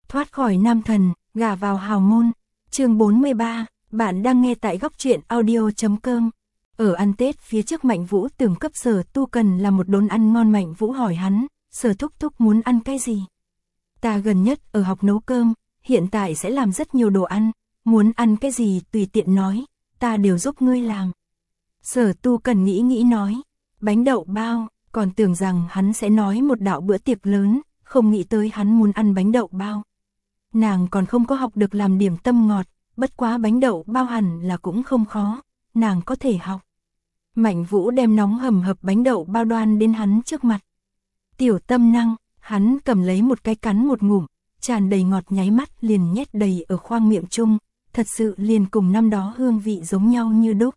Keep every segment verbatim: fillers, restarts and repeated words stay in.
Thoát khỏi nam thần, gả vào hào môn. Chương bốn mươi ba, bạn đang nghe tại góc truyện audio chấm com. Ở ăn Tết phía trước Mạnh Vũ tưởng cấp Sở Tu Cần là một đốn ăn ngon. Mạnh Vũ hỏi hắn, Sở thúc thúc muốn ăn cái gì? Ta gần nhất ở học nấu cơm, hiện tại sẽ làm rất nhiều đồ ăn, muốn ăn cái gì tùy tiện nói, ta đều giúp ngươi làm. Sở Tu Cần nghĩ nghĩ nói, bánh đậu bao, còn tưởng rằng hắn sẽ nói một đạo bữa tiệc lớn, không nghĩ tới hắn muốn ăn bánh đậu bao. Nàng còn không có học được làm điểm tâm ngọt, bất quá bánh đậu bao hẳn là cũng không khó, nàng có thể học. Mạnh Vũ đem nóng hầm hập bánh đậu bao đoan đến hắn trước mặt. Tiểu tâm năng, hắn cầm lấy một cái cắn một ngụm, tràn đầy ngọt nháy mắt liền nhét đầy ở khoang miệng chung, thật sự liền cùng năm đó hương vị giống nhau như đúc.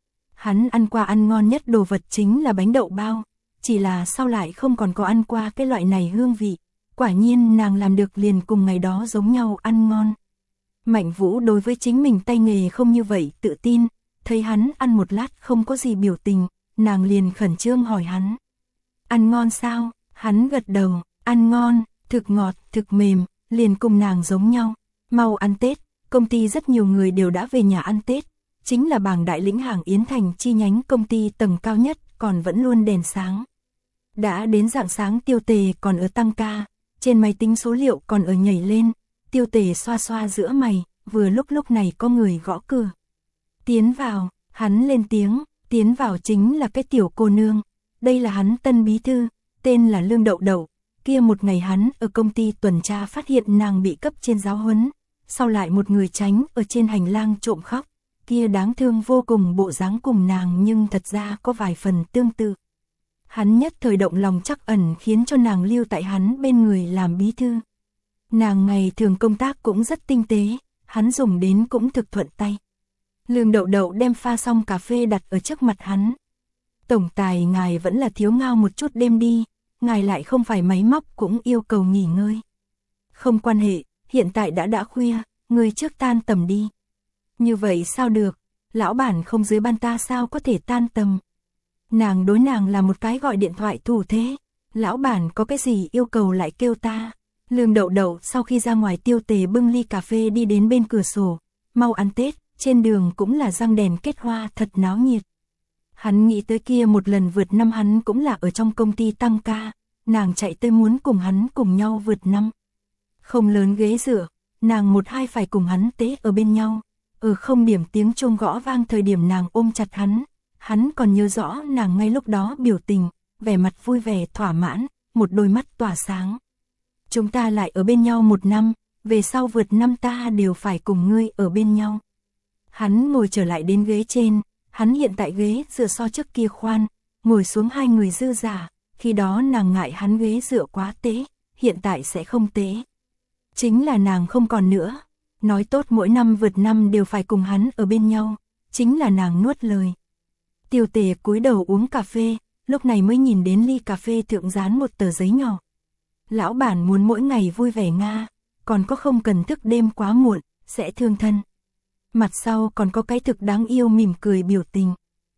Hắn ăn qua ăn ngon nhất đồ vật chính là bánh đậu bao, chỉ là sau lại không còn có ăn qua cái loại này hương vị, quả nhiên nàng làm được liền cùng ngày đó giống nhau ăn ngon. Mạnh Vũ đối với chính mình tay nghề không như vậy tự tin, thấy hắn ăn một lát không có gì biểu tình, nàng liền khẩn trương hỏi hắn. Ăn ngon sao? Hắn gật đầu, ăn ngon, thực ngọt, thực mềm, liền cùng nàng giống nhau. Mau ăn Tết, công ty rất nhiều người đều đã về nhà ăn Tết, chính là Bàng Đại lĩnh hàng Yến Thành chi nhánh công ty tầng cao nhất còn vẫn luôn đèn sáng. Đã đến rạng sáng Tiêu Tề còn ở tăng ca, trên máy tính số liệu còn ở nhảy lên, Tiêu Tề xoa xoa giữa mày, vừa lúc lúc này có người gõ cửa. Tiến vào, hắn lên tiếng, tiến vào chính là cái tiểu cô nương, đây là hắn tân bí thư, tên là Lương Đậu Đậu, kia một ngày hắn ở công ty tuần tra phát hiện nàng bị cấp trên giáo huấn, sau lại một người tránh ở trên hành lang trộm khóc, kia đáng thương vô cùng bộ dáng cùng nàng nhưng thật ra có vài phần tương tự. Hắn nhất thời động lòng trắc ẩn khiến cho nàng lưu tại hắn bên người làm bí thư. Nàng ngày thường công tác cũng rất tinh tế, hắn dùng đến cũng thực thuận tay. Lương Đậu Đậu đem pha xong cà phê đặt ở trước mặt hắn. Tổng tài ngài vẫn là thiếu ngao một chút đêm đi, ngài lại không phải máy móc cũng yêu cầu nghỉ ngơi. Không quan hệ, hiện tại đã đã khuya, người trước tan tầm đi. Như vậy sao được, lão bản không dưới ban ta sao có thể tan tầm. Nàng đối nàng là một cái gọi điện thoại thủ thế, lão bản có cái gì yêu cầu lại kêu ta. Lương Đậu Đậu sau khi ra ngoài Tiêu Tề bưng ly cà phê đi đến bên cửa sổ, mau ăn Tết, trên đường cũng là răng đèn kết hoa thật náo nhiệt. Hắn nghĩ tới kia một lần vượt năm hắn cũng là ở trong công ty tăng ca, nàng chạy tới muốn cùng hắn cùng nhau vượt năm. Không lớn ghế dựa, nàng một hai phải cùng hắn tế ở bên nhau, ở không điểm tiếng chuông gõ vang thời điểm nàng ôm chặt hắn, hắn còn nhớ rõ nàng ngay lúc đó biểu tình, vẻ mặt vui vẻ thỏa mãn, một đôi mắt tỏa sáng. Chúng ta lại ở bên nhau một năm, về sau vượt năm ta đều phải cùng ngươi ở bên nhau. Hắn ngồi trở lại đến ghế trên, hắn hiện tại ghế dựa so trước kia khoan, ngồi xuống hai người dư giả, khi đó nàng ngại hắn ghế dựa quá tế, hiện tại sẽ không tế. Chính là nàng không còn nữa, nói tốt mỗi năm vượt năm đều phải cùng hắn ở bên nhau, chính là nàng nuốt lời. Tiêu Tề cúi đầu uống cà phê, lúc này mới nhìn đến ly cà phê thượng dán một tờ giấy nhỏ. Lão bản muốn mỗi ngày vui vẻ nga, còn có không cần thức đêm quá muộn, sẽ thương thân. Mặt sau còn có cái thực đáng yêu mỉm cười biểu tình.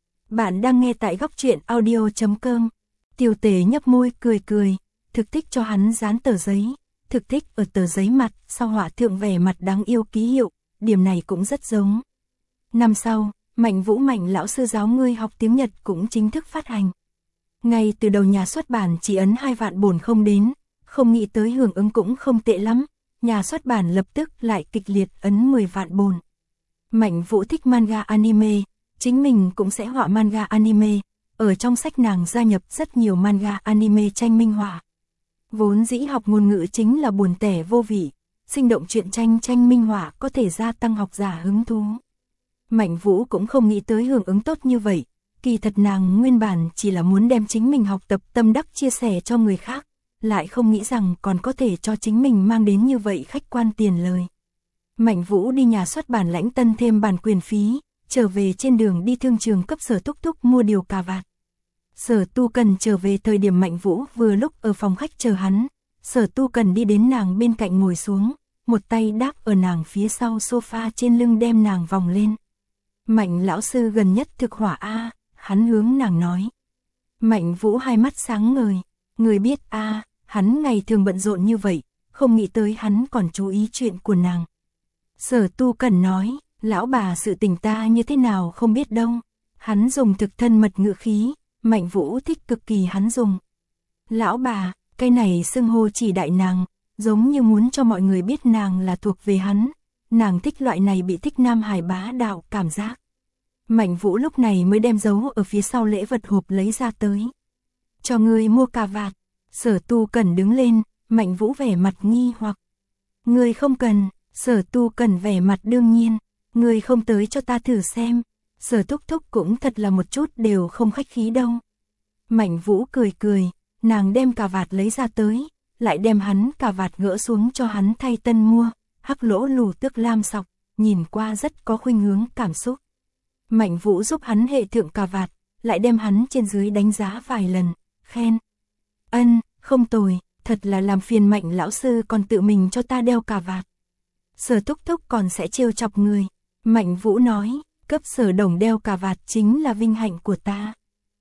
Bạn đang nghe tại góc truyện audio chấm com. Tiêu Tề nhấp môi cười cười, thực thích cho hắn dán tờ giấy, thực thích ở tờ giấy mặt sau họa thượng vẻ mặt đáng yêu ký hiệu, điểm này cũng rất giống. Năm sau, Mạnh Vũ Mạnh lão sư giáo ngươi học tiếng Nhật cũng chính thức phát hành. Ngay từ đầu nhà xuất bản chỉ ấn hai vạn bổn không đến, không nghĩ tới hưởng ứng cũng không tệ lắm, nhà xuất bản lập tức lại kịch liệt ấn mười vạn bổn. Mạnh Vũ thích manga anime, chính mình cũng sẽ họa manga anime, ở trong sách nàng gia nhập rất nhiều manga anime tranh minh họa. Vốn dĩ học ngôn ngữ chính là buồn tẻ vô vị, sinh động truyện tranh tranh minh họa có thể gia tăng học giả hứng thú. Mạnh Vũ cũng không nghĩ tới hưởng ứng tốt như vậy, kỳ thật nàng nguyên bản chỉ là muốn đem chính mình học tập tâm đắc chia sẻ cho người khác, lại không nghĩ rằng còn có thể cho chính mình mang đến như vậy khách quan tiền lời. Mạnh Vũ đi nhà xuất bản lãnh tân thêm bản quyền phí, trở về trên đường đi thương trường cấp Sở Thúc Thúc mua điều cà vạt. Sở Tu Cần trở về thời điểm Mạnh Vũ vừa lúc ở phòng khách chờ hắn, Sở Tu Cần đi đến nàng bên cạnh ngồi xuống, một tay đáp ở nàng phía sau sofa trên lưng đem nàng vòng lên. Mạnh lão sư gần nhất thực hỏa a, hắn hướng nàng nói. Mạnh Vũ hai mắt sáng ngời, người biết a, hắn ngày thường bận rộn như vậy, không nghĩ tới hắn còn chú ý chuyện của nàng. Sở Tu Cần nói, lão bà sự tình ta như thế nào không biết đâu. Hắn dùng thực thân mật ngữ khí, Mạnh Vũ thích cực kỳ hắn dùng. Lão bà, cái này xưng hô chỉ đại nàng, giống như muốn cho mọi người biết nàng là thuộc về hắn. Nàng thích loại này bị thích nam hài bá đạo cảm giác. Mạnh Vũ lúc này mới đem giấu ở phía sau lễ vật hộp lấy ra tới. Cho ngươi mua cà vạt. Sở Tu Cần đứng lên, Mạnh Vũ vẻ mặt nghi hoặc. Ngươi không cần. Sở Tu Cần vẻ mặt đương nhiên. Ngươi không tới cho ta thử xem. Sở Thúc Thúc cũng thật là một chút đều không khách khí đâu. Mạnh Vũ cười cười, nàng đem cà vạt lấy ra tới, lại đem hắn cà vạt gỡ xuống cho hắn thay tân mua, hắc lỗ lù tước lam sọc, nhìn qua rất có khuynh hướng cảm xúc. Mạnh Vũ giúp hắn hệ thượng cà vạt, lại đem hắn trên dưới đánh giá vài lần, khen. Ân, không tồi, thật là làm phiền Mạnh lão sư còn tự mình cho ta đeo cà vạt. Sở Thúc Thúc còn sẽ trêu chọc người. Mạnh Vũ nói, cấp Sở Đồng đeo cà vạt chính là vinh hạnh của ta.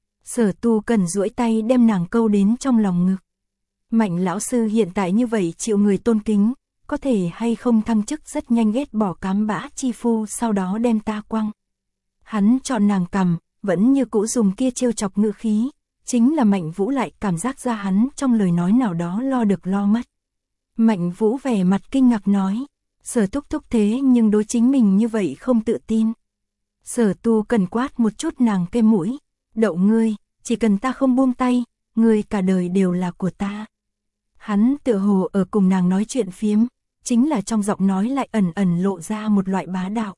Sở Tu Cần duỗi tay đem nàng câu đến trong lòng ngực. Mạnh lão sư hiện tại như vậy chịu người tôn kính, có thể hay không thăng chức rất nhanh ghét bỏ cám bã chi phu sau đó đem ta quăng. Hắn chọn nàng cầm, vẫn như cũ dùng kia trêu chọc ngữ khí, chính là Mạnh Vũ lại cảm giác ra hắn trong lời nói nào đó lo được lo mất. Mạnh Vũ vẻ mặt kinh ngạc nói, Sở Thúc Thúc thế nhưng đối chính mình như vậy không tự tin. Sở Tu Cần quát một chút nàng cái mũi, đậu ngươi, chỉ cần ta không buông tay, ngươi cả đời đều là của ta. Hắn tựa hồ ở cùng nàng nói chuyện phiếm, chính là trong giọng nói lại ẩn ẩn lộ ra một loại bá đạo.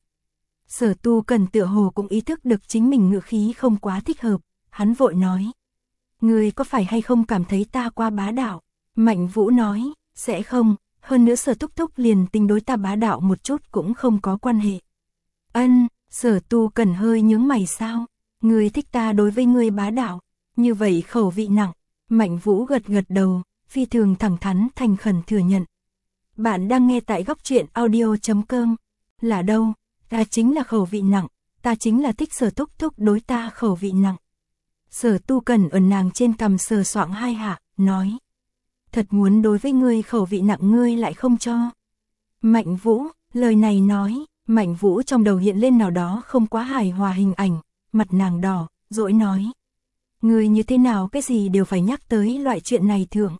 Sở Tu Cần tựa hồ cũng ý thức được chính mình ngữ khí không quá thích hợp, hắn vội nói. Ngươi có phải hay không cảm thấy ta qua bá đạo? Mạnh Vũ nói, sẽ không, hơn nữa Sở Thúc Thúc liền tình đối ta bá đạo một chút cũng không có quan hệ. Ân, Sở Tu Cần hơi nhướng mày sao? Ngươi thích ta đối với ngươi bá đạo, như vậy khẩu vị nặng. Mạnh Vũ gật gật đầu, phi thường thẳng thắn thành khẩn thừa nhận. Bạn đang nghe tại góc truyện audio chấm com. Là đâu? Ta chính là khẩu vị nặng, ta chính là thích Sở Thúc Thúc đối ta khẩu vị nặng. Sở Tu Cần ở nàng trên cằm sờ soạng hai hạ, nói. Thật muốn đối với ngươi khẩu vị nặng ngươi lại không cho. Mạnh Vũ, lời này nói, Mạnh Vũ trong đầu hiện lên nào đó không quá hài hòa hình ảnh, mặt nàng đỏ, dỗi nói. Ngươi như thế nào cái gì đều phải nhắc tới loại chuyện này thượng.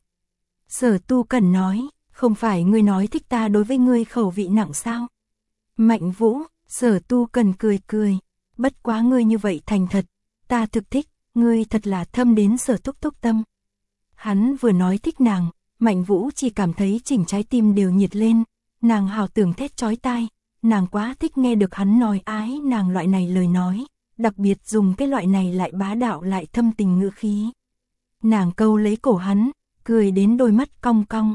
Sở Tu Cần nói, không phải ngươi nói thích ta đối với ngươi khẩu vị nặng sao? Mạnh Vũ, Sở Tu Cần cười cười, bất quá ngươi như vậy thành thật, ta thực thích, ngươi thật là thâm đến Sở Thúc Thúc tâm. Hắn vừa nói thích nàng, Mạnh Vũ chỉ cảm thấy chỉnh trái tim đều nhiệt lên, nàng hào tưởng thét chói tai, nàng quá thích nghe được hắn nói ái nàng loại này lời nói, đặc biệt dùng cái loại này lại bá đạo lại thâm tình ngữ khí. Nàng câu lấy cổ hắn, cười đến đôi mắt cong cong.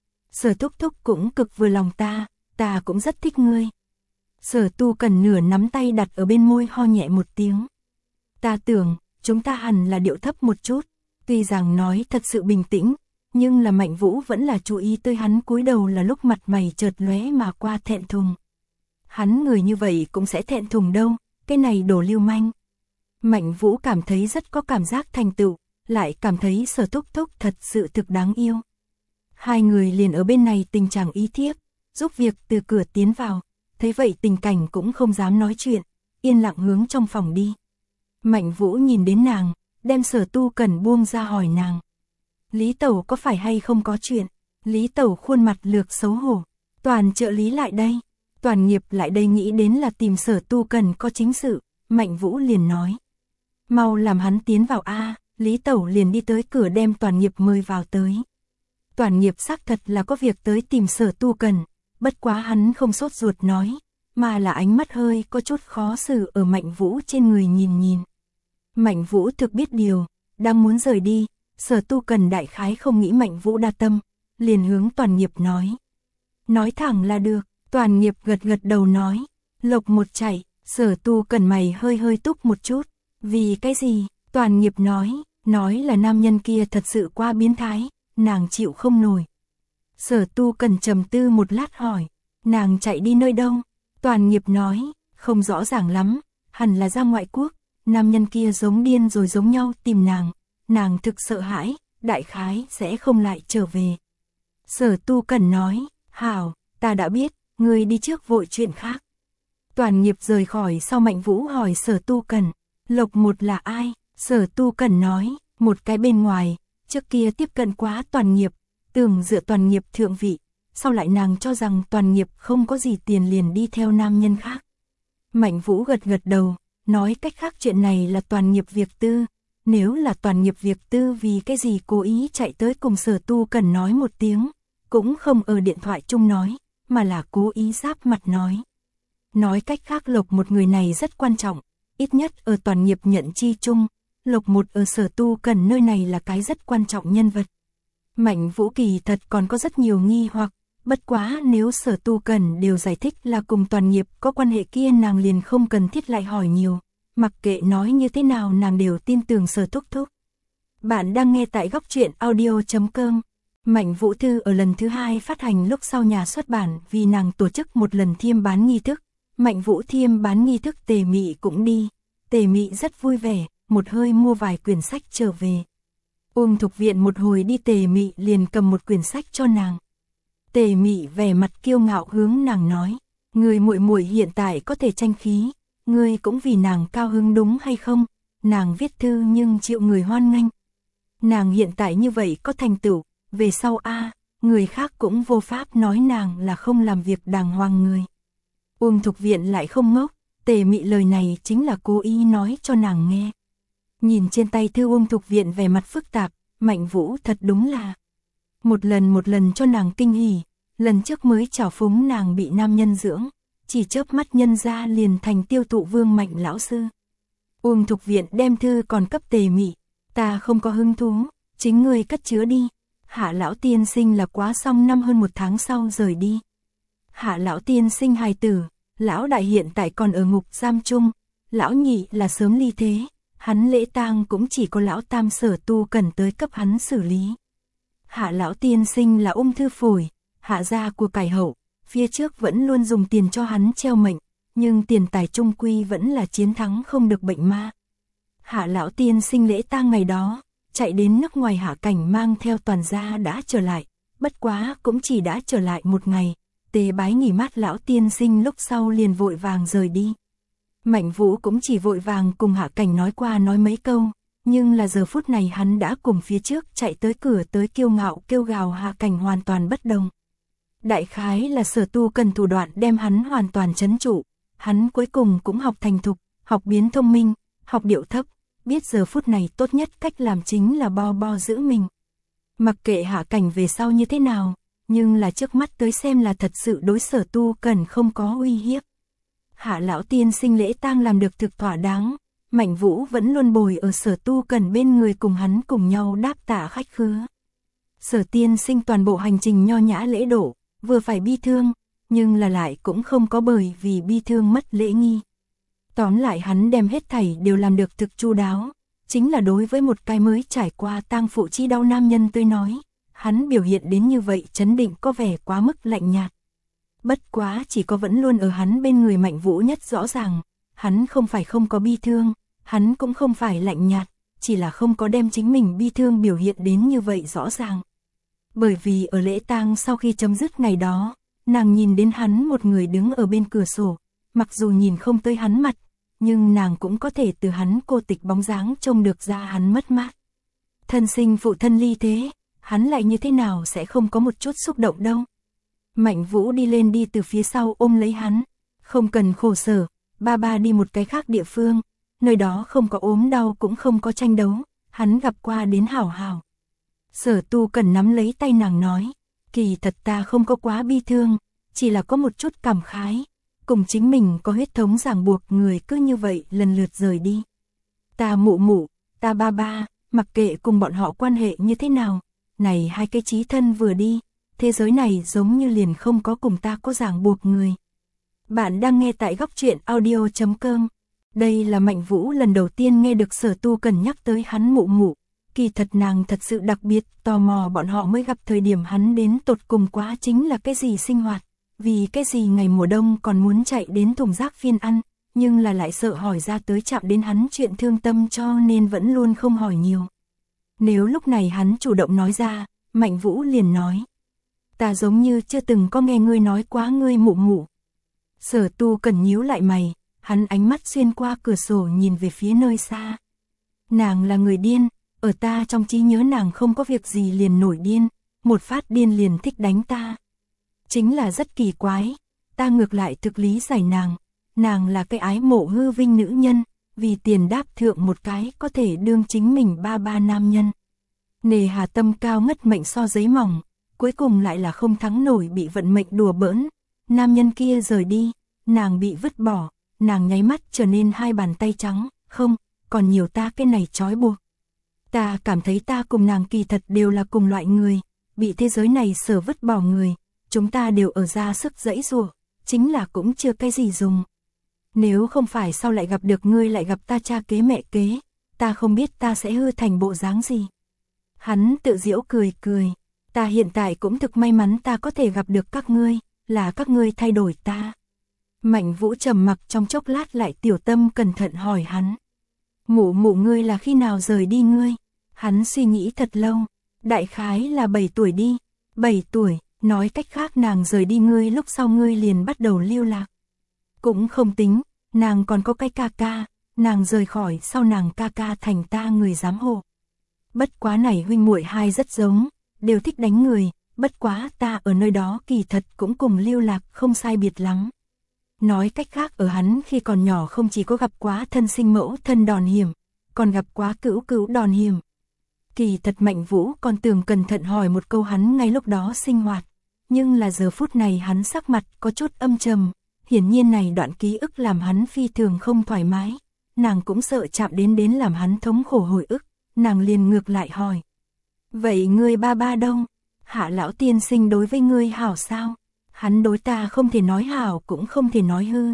Sở Thúc Thúc cũng cực vừa lòng ta, ta cũng rất thích ngươi. Sở Tu Cần nửa nắm tay đặt ở bên môi ho nhẹ một tiếng. Ta tưởng, chúng ta hẳn là điệu thấp một chút, tuy rằng nói thật sự bình tĩnh, nhưng là Mạnh Vũ vẫn là chú ý tới hắn cúi đầu là lúc mặt mày chợt lóe mà qua thẹn thùng. Hắn người như vậy cũng sẽ thẹn thùng đâu, cái này đồ lưu manh. Mạnh Vũ cảm thấy rất có cảm giác thành tựu, lại cảm thấy Sở Thúc Thúc thật sự thực đáng yêu. Hai người liền ở bên này tình trạng ý thiếp, giúp việc từ cửa tiến vào, thấy vậy tình cảnh cũng không dám nói chuyện, yên lặng hướng trong phòng đi. Mạnh Vũ nhìn đến nàng, đem Sở Tu Cần buông ra hỏi nàng. Lý Tẩu có phải hay không có chuyện? Lý Tẩu khuôn mặt lược xấu hổ, Toàn trợ lý lại đây. Toàn nghiệp lại đây nghĩ đến là tìm Sở Tu Cần có chính sự, Mạnh Vũ liền nói. Mau làm hắn tiến vào a. Lý Tẩu liền đi tới cửa đem Toàn nghiệp mời vào tới. Toàn nghiệp xác thật là có việc tới tìm Sở Tu Cần, bất quá hắn không sốt ruột nói, mà là ánh mắt hơi có chút khó xử ở Mạnh Vũ trên người nhìn nhìn. Mạnh Vũ thực biết điều, đang muốn rời đi, Sở Tu Cần đại khái không nghĩ Mạnh Vũ đa tâm, liền hướng Toàn nghiệp nói. Nói thẳng là được, Toàn nghiệp gật gật đầu nói, lộc một chạy, Sở Tu Cần mày hơi hơi túc một chút, vì cái gì? Toàn nghiệp nói, nói là nam nhân kia thật sự quá biến thái, nàng chịu không nổi. Sở Tu Cần trầm tư một lát hỏi, nàng chạy đi nơi đâu? Toàn nghiệp nói, không rõ ràng lắm, hẳn là ra ngoại quốc, nam nhân kia giống điên rồi giống nhau tìm nàng, nàng thực sợ hãi, đại khái sẽ không lại trở về. Sở Tu Cần nói, hảo, ta đã biết, ngươi đi trước vội chuyện khác. Toàn Nghiệp rời khỏi sau Mạnh Vũ hỏi Sở Tu Cần, Lộc Một là ai? Sở Tu Cần nói, một cái bên ngoài, trước kia tiếp cận quá Toàn Nghiệp, tưởng dựa Toàn Nghiệp thượng vị, sau lại nàng cho rằng Toàn Nghiệp không có gì tiền liền đi theo nam nhân khác. Mạnh Vũ gật gật đầu, nói cách khác chuyện này là Toàn Nghiệp việc tư, nếu là Toàn Nghiệp việc tư vì cái gì cố ý chạy tới cùng Sở Tu Cần nói một tiếng, cũng không ở điện thoại chung nói, mà là cố ý giáp mặt nói. Nói cách khác Lộc Một người này rất quan trọng, ít nhất ở Toàn Nghiệp nhận chi chung, Lộc Một ở Sở Tu Cần nơi này là cái rất quan trọng nhân vật. Mạnh Vũ kỳ thật còn có rất nhiều nghi hoặc, bất quá nếu Sở Tu Cần đều giải thích là cùng Toàn Nghiệp có quan hệ kia nàng liền không cần thiết lại hỏi nhiều, mặc kệ nói như thế nào nàng đều tin tưởng Sở Thúc Thúc. Bạn đang nghe tại góc truyện audio chấm com. Mạnh Vũ thư ở lần thứ hai phát hành lúc sau nhà xuất bản vì nàng tổ chức một lần thiêm bán nghi thức. Mạnh Vũ thiêm bán nghi thức Tề Mị cũng đi. Tề Mị rất vui vẻ, một hơi mua vài quyển sách trở về. Uông Thục Viện một hồi đi Tề Mị liền cầm một quyển sách cho nàng. Tề Mị vẻ mặt kiêu ngạo hướng nàng nói, người muội muội hiện tại có thể tranh khí, ngươi cũng vì nàng cao hứng đúng hay không? Nàng viết thư nhưng chịu người hoan nghênh. Nàng hiện tại như vậy có thành tựu, về sau a, người khác cũng vô pháp nói nàng là không làm việc đàng hoàng người. Uông Thục Viện lại không ngốc, Tề Mị lời này chính là cố ý nói cho nàng nghe. Nhìn trên tay thư Uông Thục Viện vẻ mặt phức tạp, Mạnh Vũ thật đúng là một lần một lần cho nàng kinh hỉ, lần trước mới chảo phúng nàng bị nam nhân dưỡng, chỉ chớp mắt nhân ra liền thành tiêu thụ vương Mạnh lão sư. Uông Thục Viện đem thư còn cấp Tề Mị, ta không có hứng thú, chính ngươi cất chứa đi. Hạ lão tiên sinh là quá xong năm hơn một tháng sau rời đi. Hạ lão tiên sinh hài tử, lão đại hiện tại còn ở ngục giam chung, lão nhị là sớm ly thế, hắn lễ tang cũng chỉ có lão tam Sở Tu Cần tới cấp hắn xử lý. Hạ lão tiên sinh là ung thư phổi, hạ gia của cải hậu, phía trước vẫn luôn dùng tiền cho hắn treo mệnh, nhưng tiền tài trung quy vẫn là chiến thắng không được bệnh ma. Hạ lão tiên sinh lễ tang ngày đó, chạy đến nước ngoài Hạ Cảnh mang theo toàn gia đã trở lại, bất quá cũng chỉ đã trở lại một ngày, tế bái nghỉ mát lão tiên sinh lúc sau liền vội vàng rời đi. Mạnh Vũ cũng chỉ vội vàng cùng Hạ Cảnh nói qua nói mấy câu, nhưng là giờ phút này hắn đã cùng phía trước chạy tới cửa tới kiêu ngạo kêu gào Hạ Cảnh hoàn toàn bất đồng. Đại khái là Sở Tu Cần thủ đoạn đem hắn hoàn toàn trấn trụ, hắn cuối cùng cũng học thành thục, học biến thông minh, học điệu thấp. Biết giờ phút này tốt nhất cách làm chính là bo bo giữ mình. Mặc kệ Hạ Cảnh về sau như thế nào, nhưng là trước mắt tới xem là thật sự đối Sở Tu Cần không có uy hiếp. Hạ lão tiên sinh lễ tang làm được thực thỏa đáng, Mạnh Vũ vẫn luôn bồi ở Sở Tu Cần bên người cùng hắn cùng nhau đáp tạ khách khứa. Sở tiên sinh toàn bộ hành trình nho nhã lễ độ, vừa phải bi thương, nhưng là lại cũng không có bởi vì bi thương mất lễ nghi. Tóm lại hắn đem hết thảy đều làm được thực chu đáo, chính là đối với một cái mới trải qua tang phụ chi đau nam nhân tôi nói, hắn biểu hiện đến như vậy chấn định có vẻ quá mức lạnh nhạt. Bất quá chỉ có vẫn luôn ở hắn bên người Mạnh Vũ nhất rõ ràng, hắn không phải không có bi thương, hắn cũng không phải lạnh nhạt, chỉ là không có đem chính mình bi thương biểu hiện đến như vậy rõ ràng. Bởi vì ở lễ tang sau khi chấm dứt ngày đó, nàng nhìn đến hắn một người đứng ở bên cửa sổ, mặc dù nhìn không tới hắn mặt, nhưng nàng cũng có thể từ hắn cô tịch bóng dáng trông được ra hắn mất mát. Thân sinh phụ thân ly thế, hắn lại như thế nào sẽ không có một chút xúc động đâu. Mạnh Vũ đi lên đi từ phía sau ôm lấy hắn, không cần khổ sở, ba ba đi một cái khác địa phương, nơi đó không có ốm đau cũng không có tranh đấu, hắn gặp qua đến hảo hảo. Sở Tu Cần nắm lấy tay nàng nói, kỳ thật ta không có quá bi thương, chỉ là có một chút cảm khái, cùng chính mình có huyết thống ràng buộc người cứ như vậy lần lượt rời đi. Ta mụ mụ, ta ba ba, mặc kệ cùng bọn họ quan hệ như thế nào, này hai cái chí thân vừa đi, thế giới này giống như liền không có cùng ta có ràng buộc người. Bạn đang nghe tại góc truyện audio chấm com. Đây là Mạnh Vũ lần đầu tiên nghe được Sở Tu Cần nhắc tới hắn mụ mụ, kỳ thật nàng thật sự đặc biệt tò mò bọn họ mới gặp thời điểm hắn đến tột cùng quá chính là cái gì sinh hoạt. Vì cái gì ngày mùa đông còn muốn chạy đến thùng rác phiên ăn, nhưng là lại sợ hỏi ra tới chạm đến hắn chuyện thương tâm cho nên vẫn luôn không hỏi nhiều. Nếu lúc này hắn chủ động nói ra, Mạnh Vũ liền nói. Ta giống như chưa từng có nghe ngươi nói quá ngươi mụ mụ. Sở Tu Cần nhíu lại mày, hắn ánh mắt xuyên qua cửa sổ nhìn về phía nơi xa. Nàng là người điên, ở ta trong trí nhớ nàng không có việc gì liền nổi điên, một phát điên liền thích đánh ta. Chính là rất kỳ quái, ta ngược lại thực lý giải nàng, nàng là cái ái mộ hư vinh nữ nhân, vì tiền đáp thượng một cái có thể đương chính mình ba ba nam nhân. Nề hà tâm cao ngất mệnh so giấy mỏng, cuối cùng lại là không thắng nổi bị vận mệnh đùa bỡn. Nam nhân kia rời đi, nàng bị vứt bỏ, nàng nháy mắt trở nên hai bàn tay trắng, không, còn nhiều ta cái này trói buộc. Ta cảm thấy ta cùng nàng kỳ thật đều là cùng loại người, bị thế giới này sở vứt bỏ người, chúng ta đều ở ra sức dẫy giụa, chính là cũng chưa cái gì dùng. Nếu không phải sau lại gặp được ngươi lại gặp ta cha kế mẹ kế, ta không biết ta sẽ hư thành bộ dáng gì. Hắn tự giễu cười cười, ta hiện tại cũng thực may mắn ta có thể gặp được các ngươi, là các ngươi thay đổi ta. Mạnh Vũ trầm mặc trong chốc lát lại tiểu tâm cẩn thận hỏi hắn. Mụ mụ ngươi là khi nào rời đi ngươi? Hắn suy nghĩ thật lâu, đại khái là bảy tuổi đi, bảy tuổi, nói cách khác nàng rời đi ngươi lúc sau ngươi liền bắt đầu lưu lạc. Cũng không tính, nàng còn có cái ca ca, nàng rời khỏi sau nàng ca ca thành ta người giám hộ. Bất quá này huynh muội hai rất giống, đều thích đánh người, bất quá ta ở nơi đó kỳ thật cũng cùng lưu lạc không sai biệt lắm. Nói cách khác ở hắn khi còn nhỏ không chỉ có gặp quá thân sinh mẫu thân đòn hiểm, còn gặp quá cữu cữu đòn hiểm. Kỳ thật Mạnh Vũ còn tưởng cẩn thận hỏi một câu hắn ngay lúc đó sinh hoạt, nhưng là giờ phút này hắn sắc mặt có chút âm trầm, hiển nhiên này đoạn ký ức làm hắn phi thường không thoải mái, nàng cũng sợ chạm đến đến làm hắn thống khổ hồi ức, nàng liền ngược lại hỏi. Vậy ngươi ba ba đâu? Hạ lão tiên sinh đối với ngươi hảo sao? Hắn đối ta không thể nói hảo cũng không thể nói hư.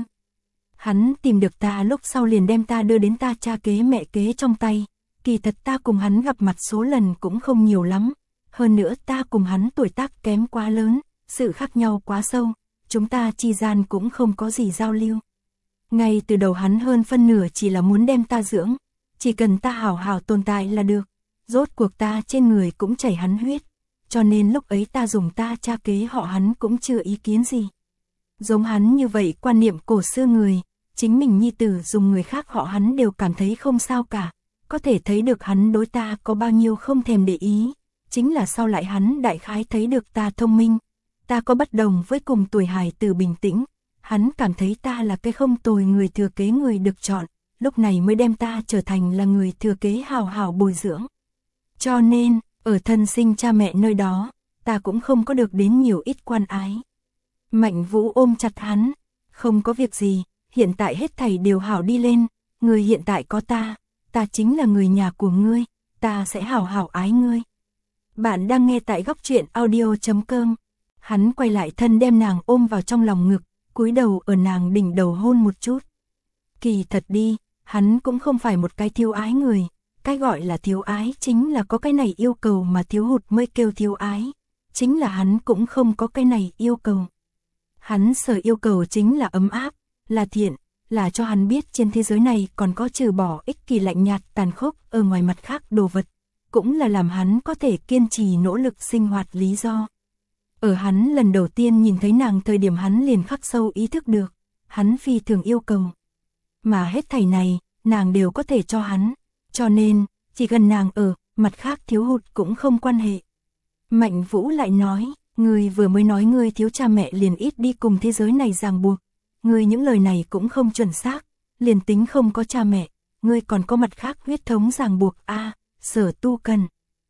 Hắn tìm được ta lúc sau liền đem ta đưa đến ta cha kế mẹ kế trong tay. Kỳ thật ta cùng hắn gặp mặt số lần cũng không nhiều lắm. Hơn nữa ta cùng hắn tuổi tác kém quá lớn, sự khác nhau quá sâu. Chúng ta chi gian cũng không có gì giao lưu. Ngay từ đầu hắn hơn phân nửa chỉ là muốn đem ta dưỡng. Chỉ cần ta hảo hảo tồn tại là được. Rốt cuộc ta trên người cũng chảy hắn huyết. Cho nên lúc ấy ta dùng ta cha kế họ hắn cũng chưa ý kiến gì. Giống hắn như vậy quan niệm cổ xưa người, chính mình nhi tử dùng người khác họ hắn đều cảm thấy không sao cả. Có thể thấy được hắn đối ta có bao nhiêu không thèm để ý. Chính là sau lại hắn đại khái thấy được ta thông minh. Ta có bất đồng với cùng tuổi hài tử bình tĩnh. Hắn cảm thấy ta là cái không tồi người thừa kế người được chọn. Lúc này mới đem ta trở thành là người thừa kế hào hào bồi dưỡng. Cho nên, ở thân sinh cha mẹ nơi đó, ta cũng không có được đến nhiều ít quan ái. Mạnh Vũ ôm chặt hắn, không có việc gì, hiện tại hết thảy đều hảo đi lên, người hiện tại có ta, ta chính là người nhà của ngươi, ta sẽ hảo hảo ái ngươi. Bạn đang nghe tại góc truyện audio chấm com. Hắn quay lại thân đem nàng ôm vào trong lòng ngực, cúi đầu ở nàng đỉnh đầu hôn một chút. Kỳ thật đi, hắn cũng không phải một cái thiếu ái người. Cái gọi là thiếu ái chính là có cái này yêu cầu mà thiếu hụt mới kêu thiếu ái. Chính là hắn cũng không có cái này yêu cầu. Hắn sở yêu cầu chính là ấm áp, là thiện, là cho hắn biết trên thế giới này còn có trừ bỏ ích kỷ lạnh nhạt tàn khốc ở ngoài mặt khác đồ vật. Cũng là làm hắn có thể kiên trì nỗ lực sinh hoạt lý do. Ở hắn lần đầu tiên nhìn thấy nàng thời điểm hắn liền khắc sâu ý thức được. Hắn phi thường yêu cầu. Mà hết thảy này, nàng đều có thể cho hắn. Cho nên, chỉ cần nàng ở, mặt khác thiếu hụt cũng không quan hệ. Mạnh Vũ lại nói, ngươi vừa mới nói ngươi thiếu cha mẹ liền ít đi cùng thế giới này ràng buộc. Ngươi những lời này cũng không chuẩn xác, liền tính không có cha mẹ, ngươi còn có mặt khác huyết thống ràng buộc a à, Sở Tu Cần.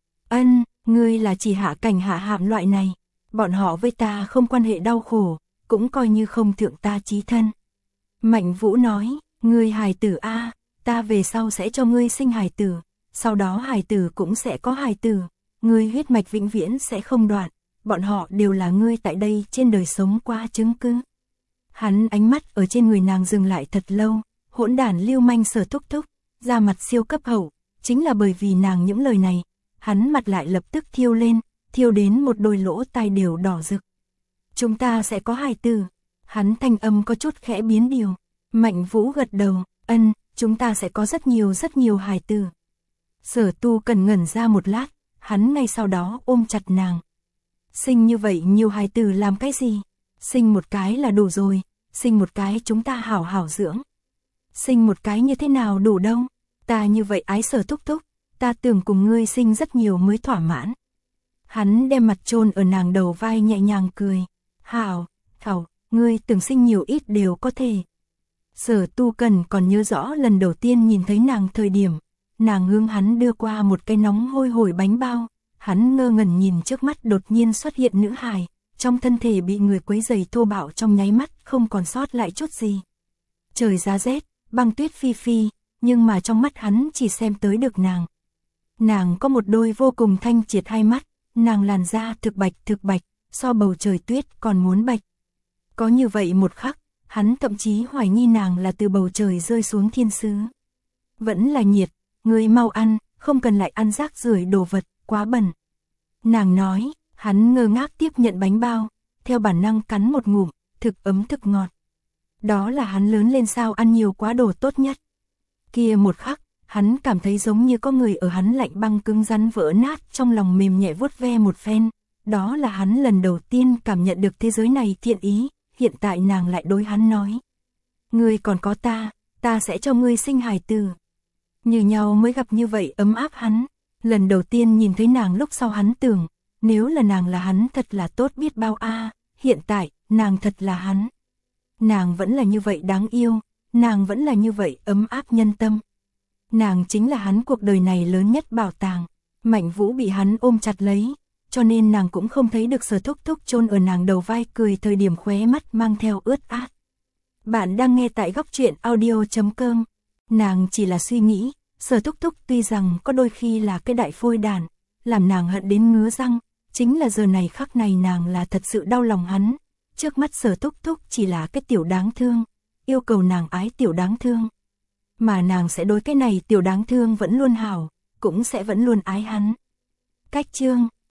Ân, ngươi là chỉ hạ cảnh hạ hạm loại này, bọn họ với ta không quan hệ đau khổ, cũng coi như không thượng ta chí thân. Mạnh Vũ nói, ngươi hài tử a à, ta về sau sẽ cho ngươi sinh hài tử, sau đó hài tử cũng sẽ có hài tử, ngươi huyết mạch vĩnh viễn sẽ không đoạn, bọn họ đều là ngươi tại đây trên đời sống qua chứng cứ. Hắn ánh mắt ở trên người nàng dừng lại thật lâu, hỗn đản lưu manh Sở Thúc Thúc, da mặt siêu cấp hậu, chính là bởi vì nàng những lời này, hắn mặt lại lập tức thiêu lên, thiêu đến một đôi lỗ tai đều đỏ rực. Chúng ta sẽ có hài tử, hắn thanh âm có chút khẽ biến điều, Mạnh Vũ gật đầu, ân, chúng ta sẽ có rất nhiều rất nhiều hài tử. Sở Tu Cần ngẩn ra một lát, hắn ngay sau đó ôm chặt nàng. Sinh như vậy nhiều hài tử làm cái gì? Sinh một cái là đủ rồi, sinh một cái chúng ta hảo hảo dưỡng. Sinh một cái như thế nào đủ đâu, ta như vậy ái Sở thúc thúc, ta tưởng cùng ngươi sinh rất nhiều mới thỏa mãn. Hắn đem mặt chôn ở nàng đầu vai nhẹ nhàng cười, hảo, thảo, ngươi tưởng sinh nhiều ít đều có thể. Sở Tu Cần còn nhớ rõ lần đầu tiên nhìn thấy nàng thời điểm, nàng hướng hắn đưa qua một cái nóng hôi hổi bánh bao, hắn ngơ ngẩn nhìn trước mắt đột nhiên xuất hiện nữ hài, trong thân thể bị người quấy rầy thô bạo trong nháy mắt không còn sót lại chút gì. Trời giá rét, băng tuyết phi phi, nhưng mà trong mắt hắn chỉ xem tới được nàng. Nàng có một đôi vô cùng thanh triệt hai mắt, nàng làn da thực bạch thực bạch, so bầu trời tuyết còn muốn bạch. Có như vậy một khắc, hắn thậm chí hoài nghi nàng là từ bầu trời rơi xuống thiên sứ. Vẫn là nhiệt, ngươi mau ăn, không cần lại ăn rác rưởi đồ vật, quá bẩn. Nàng nói, hắn ngơ ngác tiếp nhận bánh bao, theo bản năng cắn một ngụm, thực ấm thực ngọt. Đó là hắn lớn lên sao ăn nhiều quá đồ tốt nhất. Kia một khắc, hắn cảm thấy giống như có người ở hắn lạnh băng cứng rắn vỡ nát trong lòng mềm nhẹ vuốt ve một phen. Đó là hắn lần đầu tiên cảm nhận được thế giới này thiện ý, hiện tại nàng lại đối hắn nói. Ngươi còn có ta, ta sẽ cho ngươi sinh hài tử. Như nhau mới gặp như vậy ấm áp hắn, lần đầu tiên nhìn thấy nàng lúc sau hắn tưởng, nếu là nàng là hắn thật là tốt biết bao a. Hiện tại, nàng thật là hắn. Nàng vẫn là như vậy đáng yêu, nàng vẫn là như vậy ấm áp nhân tâm. Nàng chính là hắn cuộc đời này lớn nhất bảo tàng. Mạnh Vũ bị hắn ôm chặt lấy, cho nên nàng cũng không thấy được Sở thúc thúc chôn ở nàng đầu vai cười thời điểm khóe mắt mang theo ướt át. Bạn đang nghe tại góc truyện audio chấm com. Nàng chỉ là suy nghĩ, Sở thúc thúc tuy rằng có đôi khi là cái đại phôi đàn, làm nàng hận đến ngứa răng, chính là giờ này khắc này nàng là thật sự đau lòng hắn. Trước mắt Sở thúc thúc chỉ là cái tiểu đáng thương, yêu cầu nàng ái tiểu đáng thương. Mà nàng sẽ đối cái này tiểu đáng thương vẫn luôn hảo, cũng sẽ vẫn luôn ái hắn. Cách chương